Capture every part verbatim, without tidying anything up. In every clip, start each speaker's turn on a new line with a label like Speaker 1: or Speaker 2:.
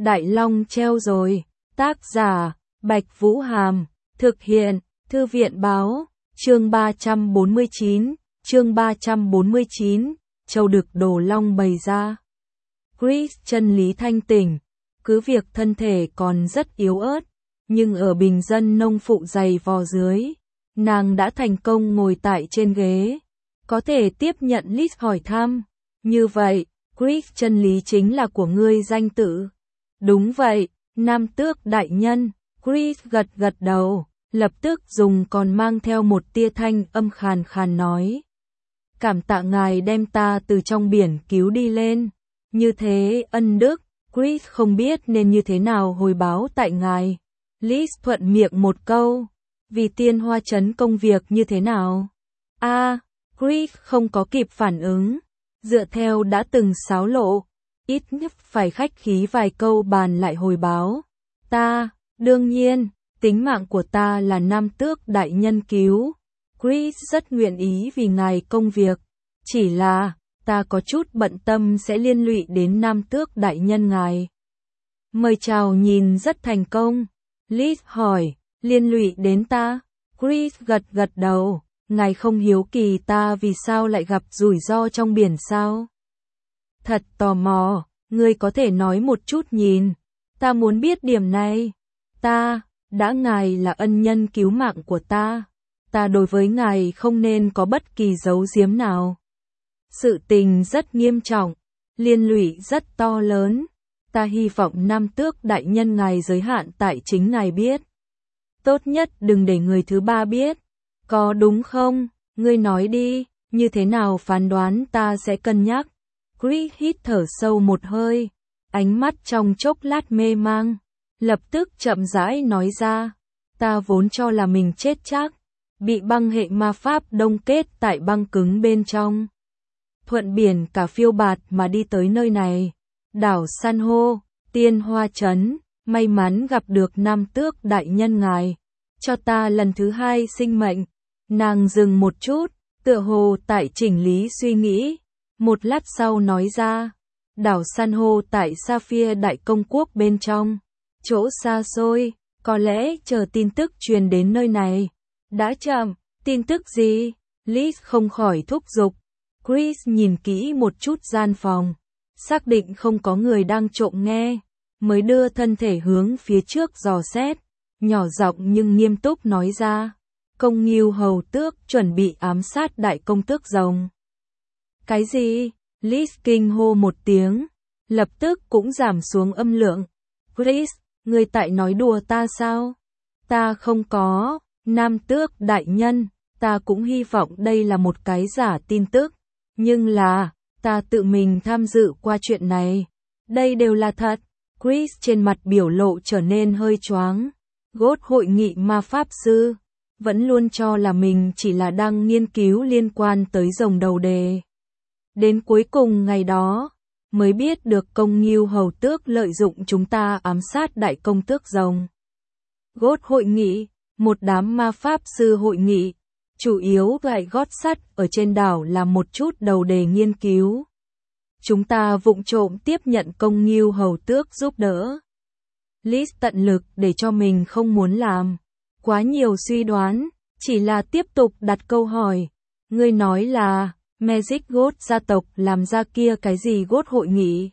Speaker 1: Đại Long treo rồi. Tác giả, Bạch Vũ Hàm. Thực hiện, Thư viện Báo. Chương ba trăm bốn mươi chín. Chương ba trăm bốn mươi chín. Châu Đực Đồ Long bày ra. Chris chân lý thanh tỉnh. Cứ việc thân thể còn rất yếu ớt, nhưng ở bình dân nông phụ dày vò dưới, nàng đã thành công ngồi tại trên ghế, có thể tiếp nhận Liz hỏi thăm. Như vậy, Chris chân lý chính là của ngươi danh tự. Đúng vậy, Nam Tước đại nhân. Chris gật gật đầu, lập tức dùng còn mang theo một tia thanh âm khàn khàn nói. Cảm tạ ngài đem ta từ trong biển cứu đi lên. Như thế ân đức, Chris không biết nên như thế nào hồi báo tại ngài. Liz thuận miệng một câu. Vì Tiên Hoa Trấn công việc như thế nào? A, à, Chris không có kịp phản ứng. Dựa theo đã từng xáo lộ, ít nhất phải khách khí vài câu bàn lại hồi báo. Ta, đương nhiên, tính mạng của ta là Nam Tước đại nhân cứu. Chris rất nguyện ý vì ngài công việc. Chỉ là, ta có chút bận tâm sẽ liên lụy đến Nam Tước đại nhân ngài. Mời chào nhìn rất thành công. Liz hỏi, liên lụy đến ta? Chris gật gật đầu. Ngài không hiếu kỳ ta vì sao lại gặp rủi ro trong biển sao? Thật tò mò, ngươi có thể nói một chút nhìn. Ta muốn biết điểm này. Ta, đã ngài là ân nhân cứu mạng của ta. Ta đối với ngài không nên có bất kỳ giấu giếm nào. Sự tình rất nghiêm trọng, liên lụy rất to lớn. Ta hy vọng Nam Tước đại nhân ngài giới hạn tại chính ngài biết. Tốt nhất đừng để người thứ ba biết. Có đúng không? Ngươi nói đi, như thế nào phán đoán ta sẽ cân nhắc. Chris hít thở sâu một hơi, ánh mắt trong chốc lát mê mang, lập tức chậm rãi nói ra. Ta vốn cho là mình chết chắc, bị băng hệ ma pháp đông kết tại băng cứng bên trong. Thuận biển cả phiêu bạt mà đi tới nơi này. Đảo San hô, Tiên Hoa Trấn, may mắn gặp được Nam Tước đại nhân ngài. Cho ta lần thứ hai sinh mệnh. Nàng dừng một chút, tựa hồ tại chỉnh lý suy nghĩ. Một lát sau nói ra, đảo San hô tại Sapphire Đại Công Quốc bên trong. Chỗ xa xôi, có lẽ chờ tin tức truyền đến nơi này. Đã chậm, tin tức gì? Liz không khỏi thúc giục. Chris nhìn kỹ một chút gian phòng, xác định không có người đang trộm nghe, mới đưa thân thể hướng phía trước dò xét, nhỏ giọng nhưng nghiêm túc nói ra. Công Ngưu hầu tước chuẩn bị ám sát đại công tước rồng. Cái gì? Liz kinh hô một tiếng, lập tức cũng giảm xuống âm lượng. Chris, ngươi tại nói đùa ta sao? Ta không có, Nam Tước đại nhân, ta cũng hy vọng đây là một cái giả tin tức. Nhưng là, ta tự mình tham dự qua chuyện này. Đây đều là thật. Chris trên mặt biểu lộ trở nên hơi choáng. Gốt hội nghị ma pháp sư vẫn luôn cho là mình chỉ là đang nghiên cứu liên quan tới rồng đầu đề. Đến cuối cùng ngày đó, mới biết được Công Ngưu hầu tước lợi dụng chúng ta ám sát đại công tước rồng. Gốt hội nghị, một đám ma pháp sư hội nghị, chủ yếu gại gót sắt ở trên đảo là một chút đầu đề nghiên cứu. Chúng ta vụng trộm tiếp nhận Công Ngưu hầu tước giúp đỡ. Liz tận lực để cho mình không muốn làm quá nhiều suy đoán, chỉ là tiếp tục đặt câu hỏi. Ngươi nói là, Magic God gia tộc làm ra kia cái gì God hội nghị?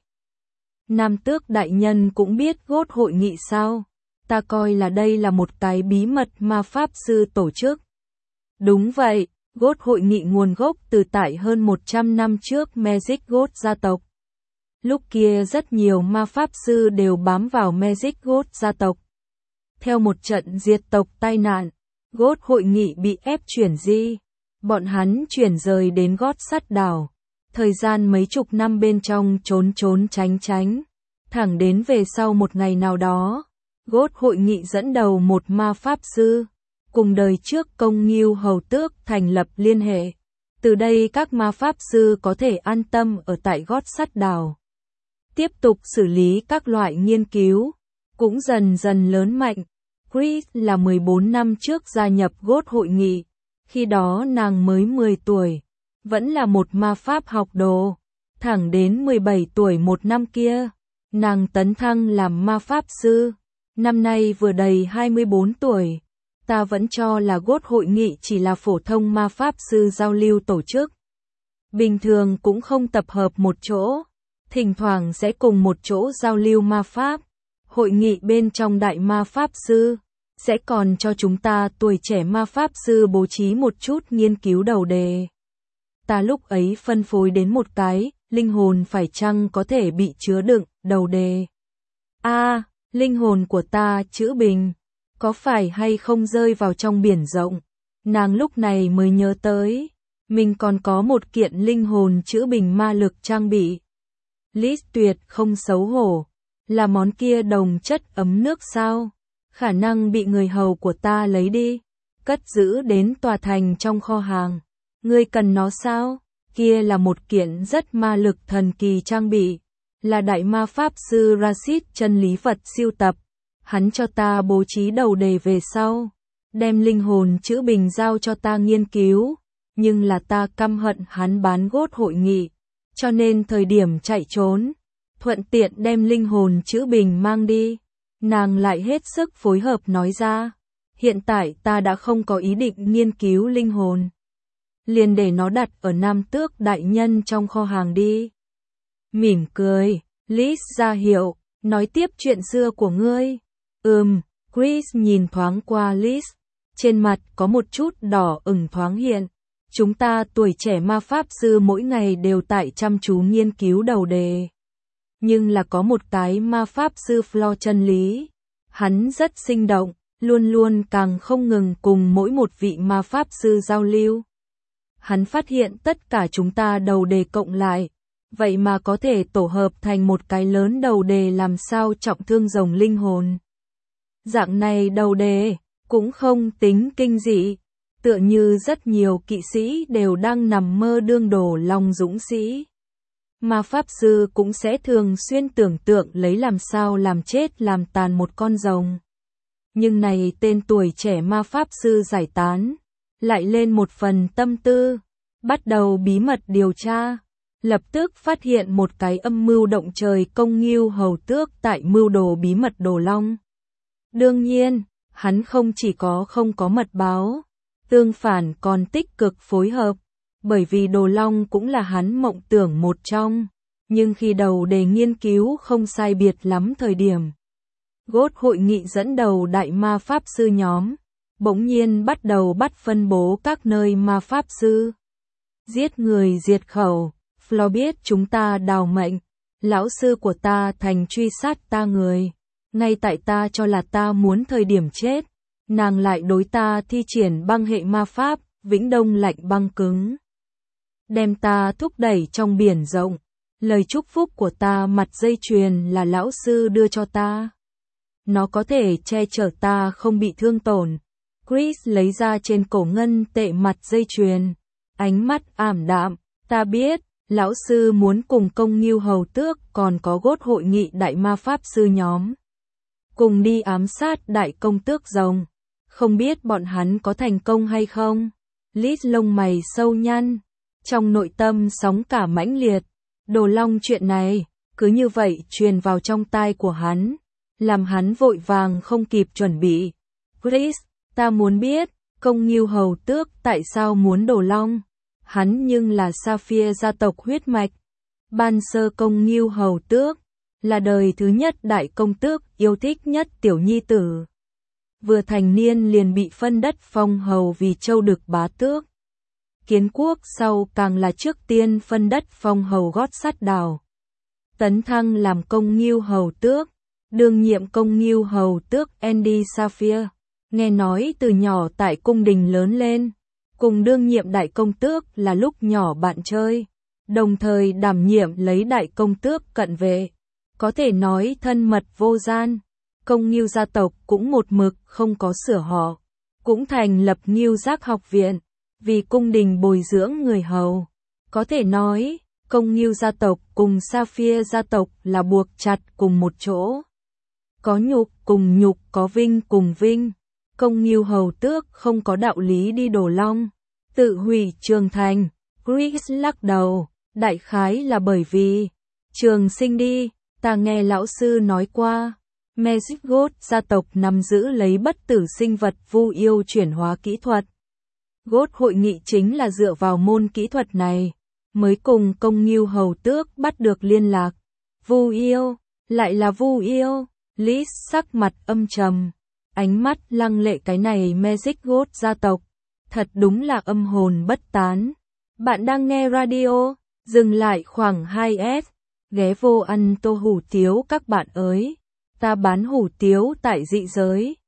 Speaker 1: Nam Tước đại nhân cũng biết God hội nghị sao? Ta coi là đây là một cái bí mật ma pháp sư tổ chức. Đúng vậy, God hội nghị nguồn gốc từ tại hơn một trăm năm trước Magic God gia tộc. Lúc kia rất nhiều ma pháp sư đều bám vào Magic God gia tộc. Theo một trận diệt tộc tai nạn, God hội nghị bị ép chuyển di. Bọn hắn chuyển rời đến gót sắt đảo. Thời gian mấy chục năm bên trong trốn trốn tránh tránh. Thẳng đến về sau một ngày nào đó, God hội nghị dẫn đầu một ma pháp sư, cùng đời trước Công Ngưu hầu tước thành lập liên hệ. Từ đây các ma pháp sư có thể an tâm ở tại gót sắt đảo. Tiếp tục xử lý các loại nghiên cứu, cũng dần dần lớn mạnh. Chris là mười bốn năm trước gia nhập God hội nghị, khi đó nàng mới mười tuổi, vẫn là một ma pháp học đồ, thẳng đến mười bảy tuổi một năm kia, Nàng tấn thăng làm ma pháp sư, năm nay vừa đầy hai mươi bốn tuổi. Ta vẫn cho là Gốt hội nghị chỉ là phổ thông ma pháp sư giao lưu tổ chức. Bình thường cũng không tập hợp một chỗ, thỉnh thoảng sẽ cùng một chỗ giao lưu ma pháp. Hội nghị bên trong đại ma pháp sư sẽ còn cho chúng ta tuổi trẻ ma pháp sư bố trí một chút nghiên cứu đầu đề. Ta lúc ấy phân phối đến một cái, linh hồn phải chăng có thể bị chứa đựng, đầu đề. A, à, linh hồn của ta chữ bình, có phải hay không rơi vào trong biển rộng? Nàng lúc này mới nhớ tới, mình còn có một kiện linh hồn chữ bình ma lực trang bị. Liz tuyệt không xấu hổ, là món kia đồng chất ấm nước sao? Khả năng bị người hầu của ta lấy đi, cất giữ đến tòa thành trong kho hàng. Ngươi cần nó sao? Kia là một kiện rất ma lực thần kỳ trang bị, là đại ma pháp sư Rashid chân lý Phật siêu tập. Hắn cho ta bố trí đầu đề về sau, đem linh hồn chữ bình giao cho ta nghiên cứu, nhưng là ta căm hận hắn bán Gốt hội nghị, cho nên thời điểm chạy trốn, thuận tiện đem linh hồn chữ bình mang đi. Nàng lại hết sức phối hợp nói ra, hiện tại ta đã không có ý định nghiên cứu linh hồn, liền để nó đặt ở Nam Tước đại nhân trong kho hàng đi. Mỉm cười, Liz ra hiệu, nói tiếp chuyện xưa của ngươi. Ừm, Chris nhìn thoáng qua Liz, trên mặt có một chút đỏ ửng thoáng hiện. Chúng ta tuổi trẻ ma pháp sư mỗi ngày đều tại chăm chú nghiên cứu đầu đề. Nhưng là có một cái ma pháp sư Flo chân lý. Hắn rất sinh động, luôn luôn càng không ngừng cùng mỗi một vị ma pháp sư giao lưu. Hắn phát hiện tất cả chúng ta đầu đề cộng lại, vậy mà có thể tổ hợp thành một cái lớn đầu đề làm sao trọng thương rồng linh hồn. Dạng này đầu đề, cũng không tính kinh dị, tựa như rất nhiều kỵ sĩ đều đang nằm mơ đương đổ lòng dũng sĩ. Ma pháp sư cũng sẽ thường xuyên tưởng tượng lấy làm sao làm chết làm tàn một con rồng. Nhưng này tên tuổi trẻ ma pháp sư giải tán, lại lên một phần tâm tư, bắt đầu bí mật điều tra, lập tức phát hiện một cái âm mưu động trời công Ngưu Hầu Tước tại mưu đồ bí mật Đồ Long. Đương nhiên, hắn không chỉ có không có mật báo, tương phản còn tích cực phối hợp, bởi vì Đồ Long cũng là hắn mộng tưởng một trong, nhưng khi đầu đề nghiên cứu không sai biệt lắm thời điểm. Gốt hội nghị dẫn đầu đại ma pháp sư nhóm, bỗng nhiên bắt đầu bắt phân bố các nơi ma pháp sư. Giết người diệt khẩu, Flo biết chúng ta đào mệnh, lão sư của ta thành truy sát ta người. Ngay tại ta cho là ta muốn thời điểm chết, nàng lại đối ta thi triển băng hệ ma pháp, Vĩnh Đông lạnh băng cứng. Đem ta thúc đẩy trong biển rộng, lời chúc phúc của ta mặt dây chuyền là lão sư đưa cho ta. Nó có thể che chở ta không bị thương tổn. Chris lấy ra trên cổ ngân tệ mặt dây chuyền, ánh mắt ảm đạm, ta biết, lão sư muốn cùng công Ngưu Hầu Tước còn có Gốt hội nghị đại ma pháp sư nhóm. Cùng đi ám sát đại công tước rồng. Không biết bọn hắn có thành công hay không? Liz lông mày sâu nhăn, trong nội tâm sóng cả mãnh liệt. Đồ Long chuyện này, cứ như vậy truyền vào trong tai của hắn, làm hắn vội vàng không kịp chuẩn bị. Chris, ta muốn biết, công Ngưu Hầu Tước tại sao muốn Đồ Long? Hắn nhưng là Sapphire gia tộc huyết mạch. Ban sơ công Ngưu Hầu Tước là đời thứ nhất đại công tước yêu thích nhất tiểu nhi tử. Vừa thành niên liền bị phân đất phong hầu vì châu đực bá tước. Kiến quốc sau càng là trước tiên phân đất phong hầu gót sắt đào. Tấn thăng làm công Ngưu Hầu Tước, đương nhiệm công Ngưu Hầu Tước Andy Sapphire, nghe nói từ nhỏ tại cung đình lớn lên, cùng đương nhiệm đại công tước là lúc nhỏ bạn chơi, đồng thời đảm nhiệm lấy đại công tước cận vệ. Có thể nói thân mật vô gian, công Ngưu gia tộc cũng một mực không có sửa họ, cũng thành lập Ngưu Giác học viện, vì cung đình bồi dưỡng người hầu. Có thể nói, công Ngưu gia tộc cùng Sapphire gia tộc là buộc chặt cùng một chỗ. Có nhục cùng nhục, có vinh cùng vinh. Công Ngưu Hầu Tước không có đạo lý đi Đồ Long, tự hủy Trường Thành. Chris lắc đầu, đại khái là bởi vì Trường Sinh đi. Ta nghe lão sư nói qua, Magic God gia tộc nắm giữ lấy bất tử sinh vật vu yêu chuyển hóa kỹ thuật. God hội nghị chính là dựa vào môn kỹ thuật này, mới cùng Công Ngưu Hầu Tước bắt được liên lạc. Vu yêu, lại là vu yêu, Lis sắc mặt âm trầm, ánh mắt lăng lệ cái này Magic God gia tộc, thật đúng là âm hồn bất tán. Bạn đang nghe radio, dừng lại khoảng hai S, ghé vô ăn tô hủ tiếu các bạn ơi, ta bán hủ tiếu tại dị giới.